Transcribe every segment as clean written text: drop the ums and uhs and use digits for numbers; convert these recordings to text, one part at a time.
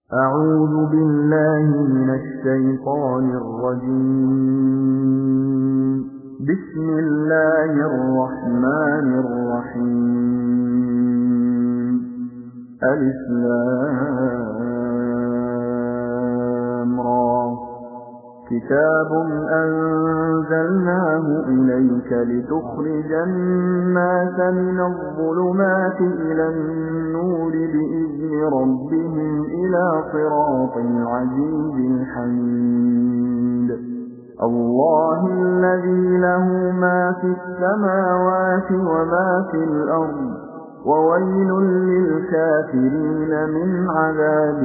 أعوذ بالله من الشيطان الرجيم. بسم الله الرحمن الرحيم. ألف لام را. كتاب أنزلناه إليك لتخرج الناس من الظلمات إلى النور بإذن ربهم إلى صراط العزيز الحميد. الله الذي له ما في السماوات وما في الأرض وويل للكافرين من عذاب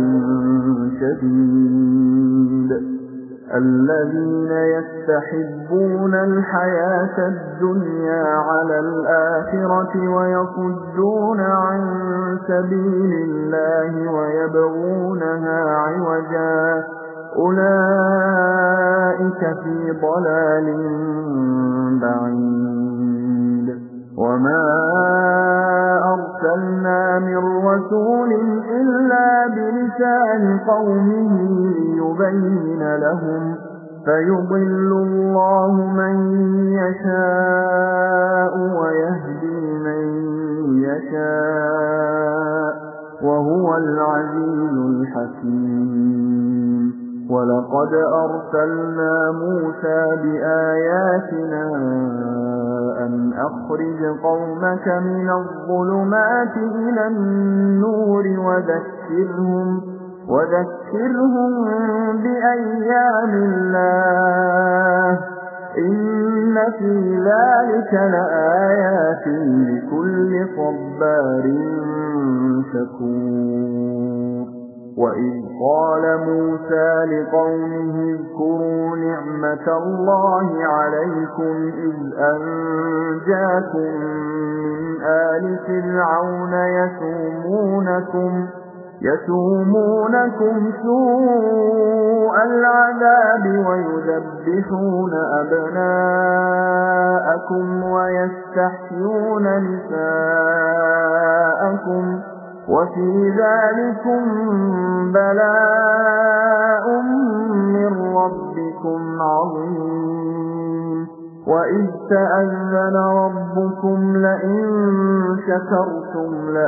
شديد. الذين يستحبون الحياة الدنيا على الآخرة ويصدون عن سبيل الله ويبغونها عوجا أولئك في ضلال بعيد. وما أرسلنا من رسول إلا بلسان قومه ليبين لهم فيضل الله من يشاء ويهدي من يشاء وهو العزيز الحكيم. ولقد أرسلنا موسى بآياتنا أن أخرج قومك من الظلمات إلى النور وذكرهم بأيام الله إن في ذلك لآيات لكل صبار شكور. وإذ قال موسى لقومه اذكروا نعمة الله عليكم إذ أنجاكم من آل فرعون يسومونكم سوء العذاب ويذبحون أبناءكم ويستحيون نساءكم وفي ذلكم بلاء من ربكم عظيم. وإذ تأذن ربكم لئن شكرتم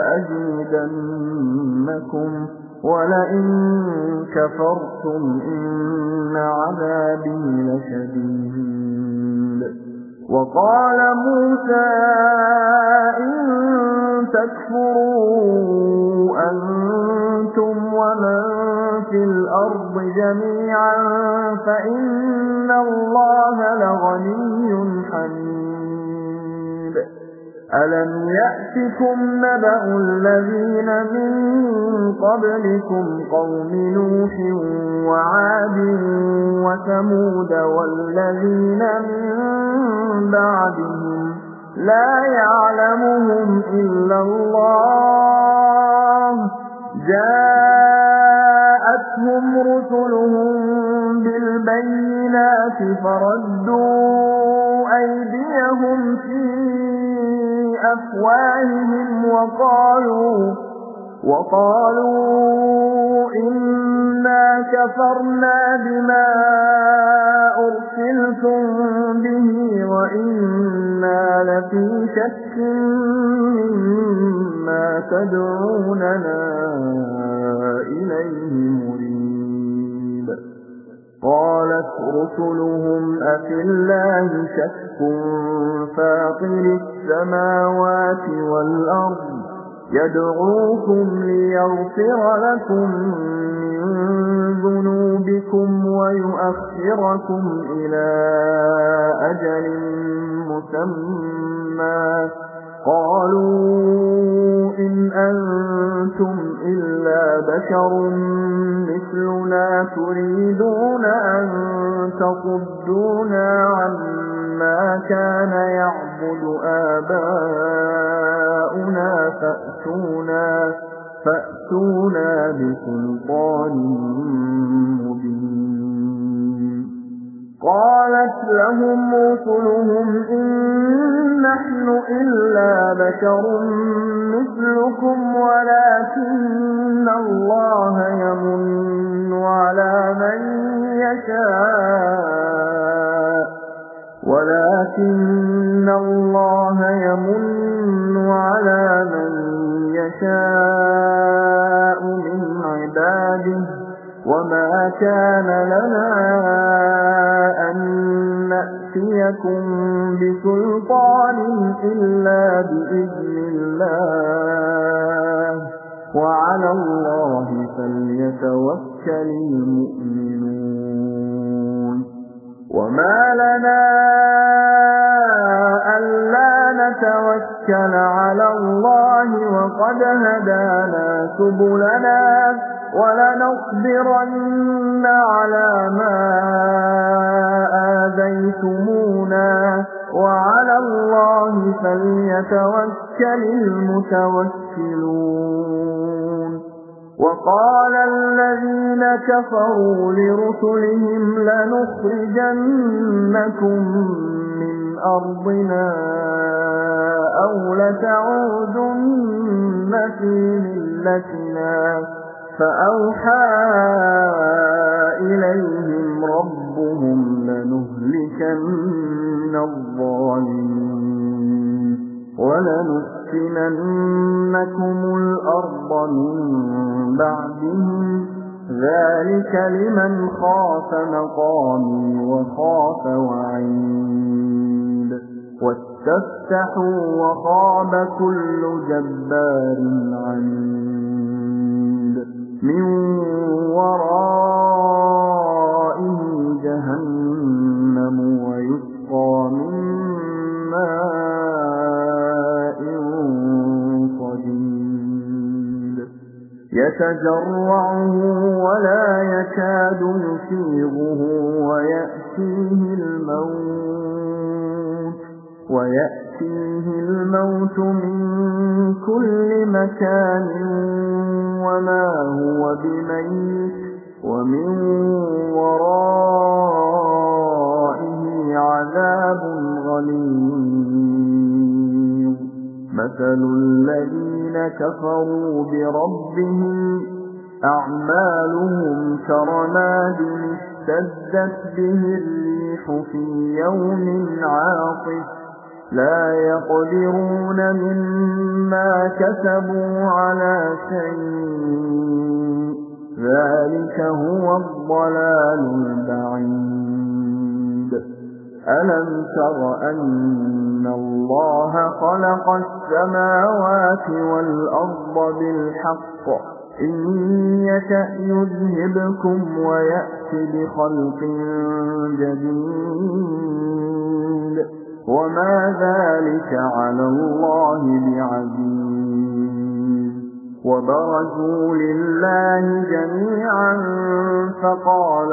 لأزيدنكم ولئن كفرتم إن عذابي لشديد. وقال موسى إن تكفروا أنتم ومن في الأرض جميعا فإن الله لغني حميد. ألم يأتكم نبأ الذين من قبلكم قوم نوح وعاد وثمود والذين من بعدهم لا يعلمهم إلا الله جاءتهم رسلهم بالبينات فردوا أيديهم في أفواههم وقالوا إنا كفرنا بما أرسلتم به وإنا لفي شك مما تدعوننا إليه مريب. قالت رسلهم أفي الله شك فاطر السماوات والأرض يدعوكم ليغفر لكم من ذنوبكم ويؤخركم إلى أجل مسمى قالوا إن أنتم إلا بشر مثلنا تريدون أن تصدونا عما كان يعبد آباؤنا فأتونا بسلطان مبين. قالت لهم رسلهم إن نحن إلا بشر مثلكم ولكن الله يمن يشاء ولكن الله يمن على من يشاء من عباده وما كان لنا أن نأتيكم بسلطان إلا بإذن الله وعلى الله فليتوكل المؤمنون وما لنا ألا نتوكل على الله وقد هدانا سبلنا ولنصبرن على ما آذيتمونا وعلى الله فليتوكل المتوكلون وقال الذين كفروا لرسلهم لنخرجنكم من أرضنا أو لتعودن في ملتنا فأوحى إليهم ربهم لنهلكن الظالمين ولنسكننكم الأرض من بعدهم ذلك لمن خاف مقامي وخاف وعيد واستفتحوا وخاب كل جبار عنيد من ورائه جهنم ويسقى من ماء صديد يتجرعه ولا يكاد يسيغه ويأتيه الموت من كل مكان وما هو بميت ومن ورائه عذاب غليظ مثل الذين كفروا بربهم أعمالهم كرماد اشتدت به الريح في يوم عاصف لا يقدرون مما كسبوا على شيء ذلك هو الضلال البعيد ألم تر أن الله خلق السماوات والأرض بالحق إن يشأ يذهبكم ويأتي بخلق جديد وما ذلك على الله بعزيز وبرزوا لله جميعا فقال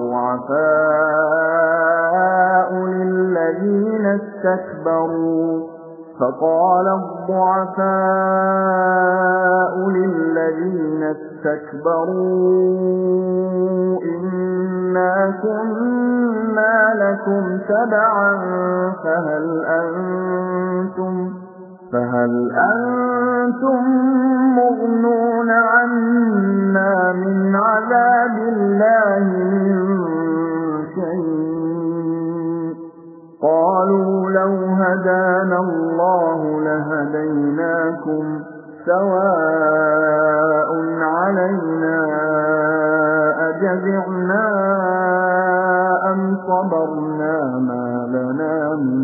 الضعفاء للذين استكبروا إنا كنا لكم تبعا فهل أنتم مغنون عنا من عذاب الله من شيء قالوا لو هدانا الله لهديناكم سواء علينا أجزعنا أم صبرنا ما لنا من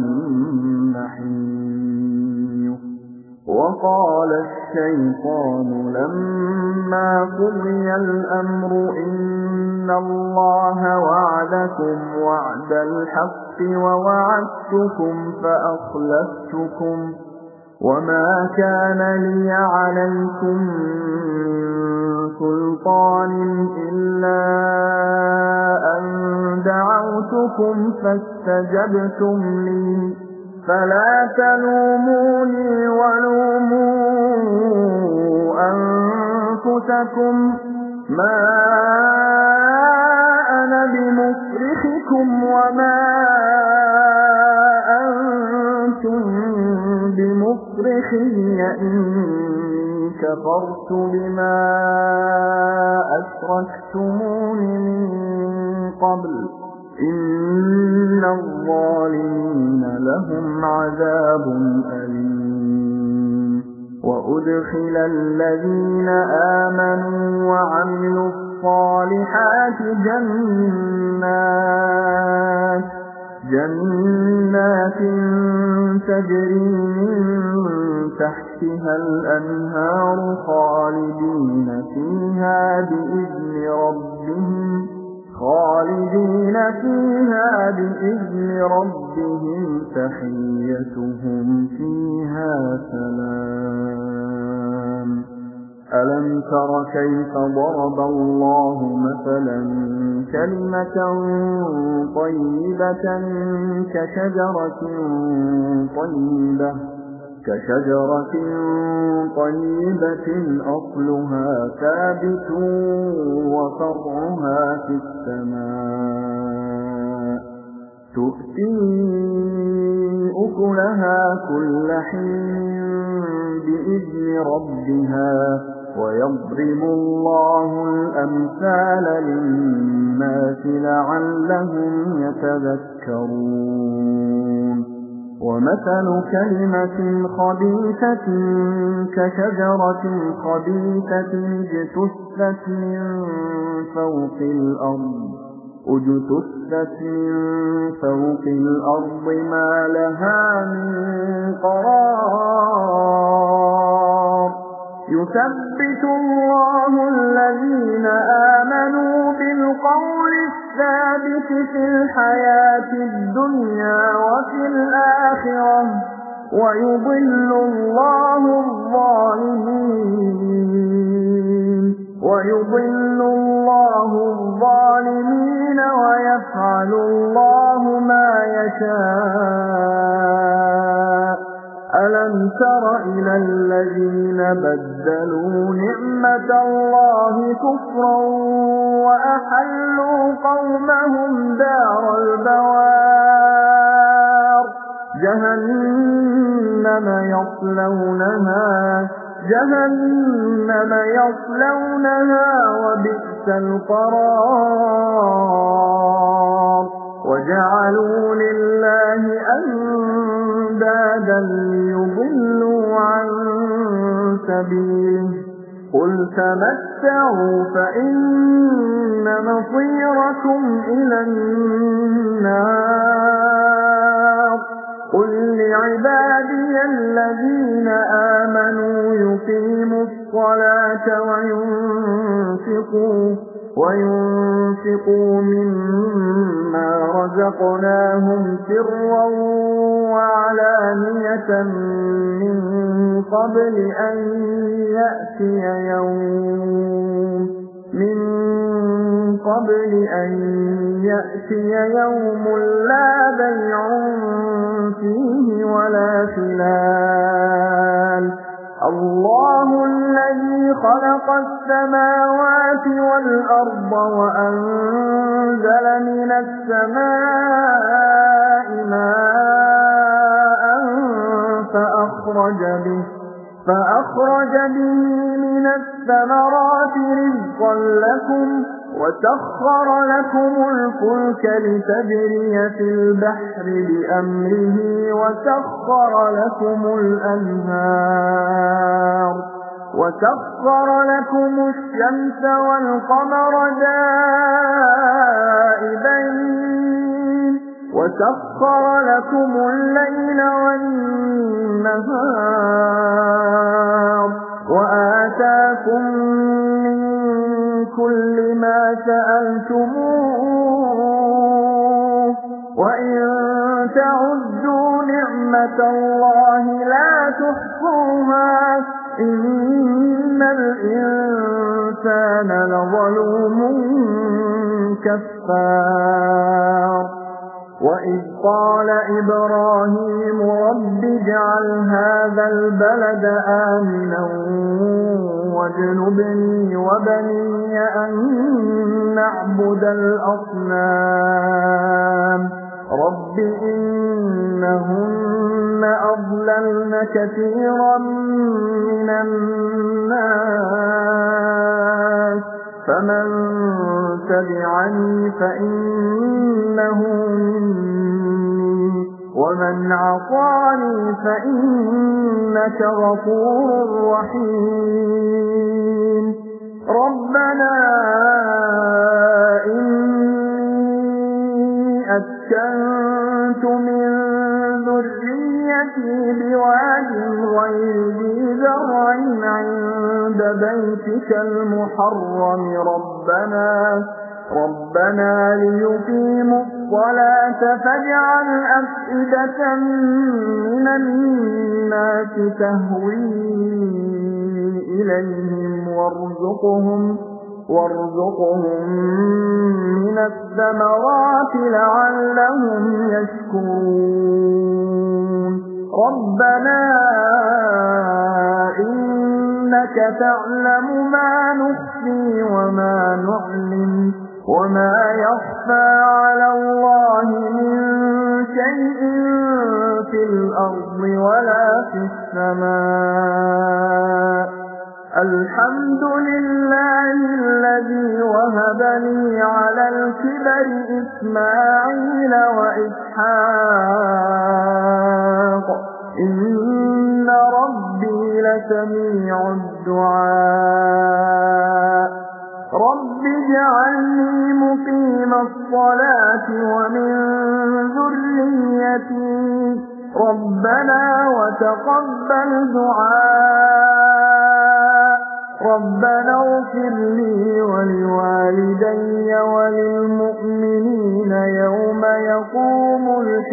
محيص وقال الشيطان لما قضي الأمر إن الله وعدكم وعد الحق ووعدتكم فأخلفتكم وما كان لي عليكم من سلطان إلا أن دعوتكم فاستجبتم لي فلا تلوموني ولوموا أنفسكم ما أنا بمصرخكم وما أنتم بمصرخي إني كفرت بما أشركتمون من قبل إن الظالمين لهم عذاب أليم وأدخل الذين آمنوا وعملوا الصالحات جنات تجري من تحتها الأنهار خالدين فيها بإذن ربهم تحيتهم فيها سلام ألم تر كيف ضرب الله مثلا كلمة طيبة كشجرة طيبة أصلها ثابت وفرعها في السماء تؤتي أكلها كل حين بإذن ربها ويضرب الله الأمثال للناس لعلهم يتذكرون ومثل كلمة خبيثة كشجرة خبيثة اجتثت من فوق الأرض ما لها من قرار يثبت الله الذين آمنوا بالقول الثابت في الحياة الدنيا وفي الآخرة ويضل الله الظالمين ويفعل الله ما يشاء ألم تر إلى الذين بدلوا نعمة الله كفرا وأحلوا قومهم دار البوار جهنم يصلونها وبئس القرار وجعلوا لله أندادا ليضلوا عن سبيله قل تمتعوا فإن مصيركم إلى النار قل لعبادي الذين آمنوا يقيموا الصلاة وينفقوا مما رزقناهم سرا وعلانية من قبل أن يأتي يوم لا بيع فيه ولا خلال الله الذي خلق السماوات والأرض وأنزل من السماء ماء فأخرج به من الثمرات رزقا لكم وسخر لكم الفلك لتجري في البحر بأمره وسخر لكم الشمس والقمر دائبين وسخر لكم الليل والنهار وآتاكم من كل ما سألتموه وإن تعدوا نعمة الله لا تحصوها إن الإنسان لظلوم كفار وإذ قال إبراهيم رب اجعل هذا البلد آمنا واجنبني وبني أن نعبد الأصنام رب إنهن أضللن كثيرا من الناس فمن تبعني فإنه مني ومن عصاني فإنك غفور رحيم ربنا إني أسكنت من ذريتي بواد غير ذي زرع عند بيتك المحرم ربنا ليقيموا الصلاة فاجعل أفئدة من الناس تهوي إليهم وارزقهم من الثمرات لعلهم يشكرون ربنا إنك تعلم ما نخفي وما نعلن وما يخفى على الله من شيء في الأرض ولا في السماء الحمد لله الذي وهب لي على الكبر إسماعيل وإسحاق إن ربي لسميع الدعاء رب اجعلني مقيم الصلاة ومن ذريتي ربنا وتقبل دعاء ربنا اغفر لي ولوالدي وللمؤمنين يوم يقوم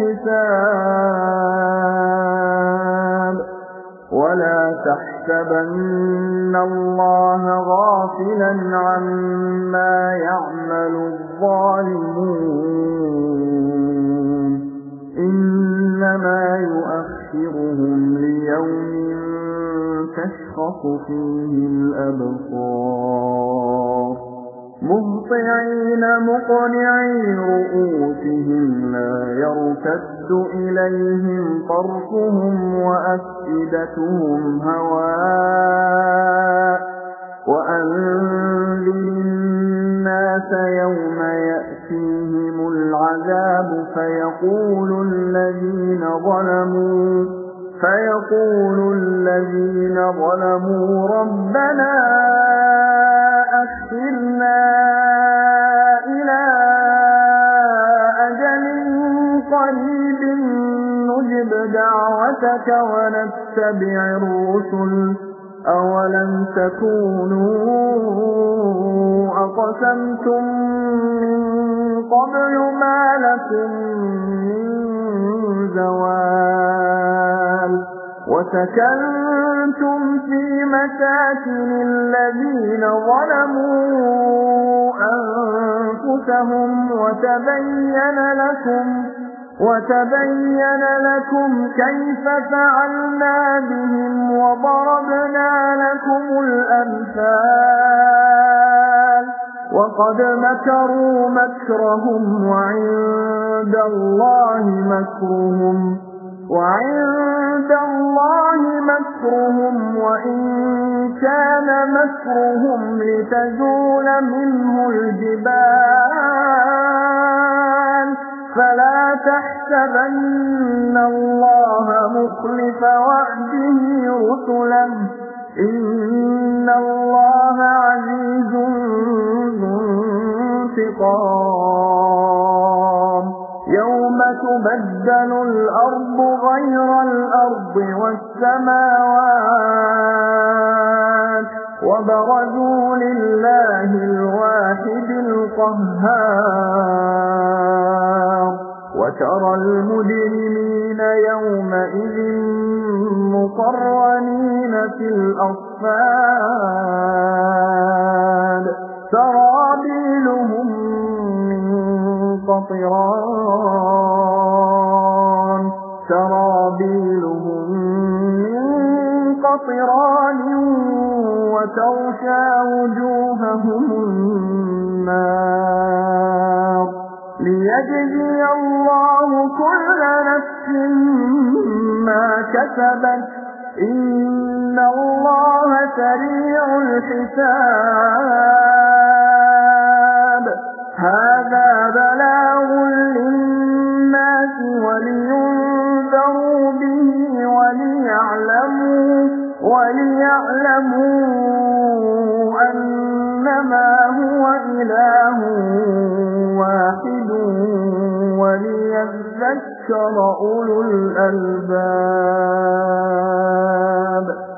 الحساب ولا تحسبن الله غافلا عما يعمل الظالمون إنما يؤخرهم ليوم تشخص فيه الأبصار مهطعين مقنعي رؤوسهم لا يرتد إليهم طرفهم وأفئدتهم هواء وأنذر الناس يوم يأتيهم العذاب فيقول الذين ظلموا ربنا أخرنا إلى أجل قريب نجب دعوتك ونتبع الرسل أولم تكونوا أقسمتم من قبل ما لكم من زوال وسكنتم في مساكن الذين ظلموا أنفسهم وتبين لكم كيف فعلنا بهم وضربنا لكم الأمثال وقد مكروا مكرهم وعند الله مكرهم وإن كان مكرهم لتزول منه الجبال فلا تحسبن الله مخلف وعده رسله إن الله عزيز ذو انتقام يوم تبدل الأرض غير الأرض والسماوات وبرزوا لله الواحد القهار وترى المجرمين يومئذ مقرنين في الأصفاد سرابيلهم من قطران وتغشى وجوههم النار ليجزي الله كل نفس ما كسبت إن الله سريع الحساب لينذروا به وليعلموا أنما هو إله واحد وليذكر أولو الألباب.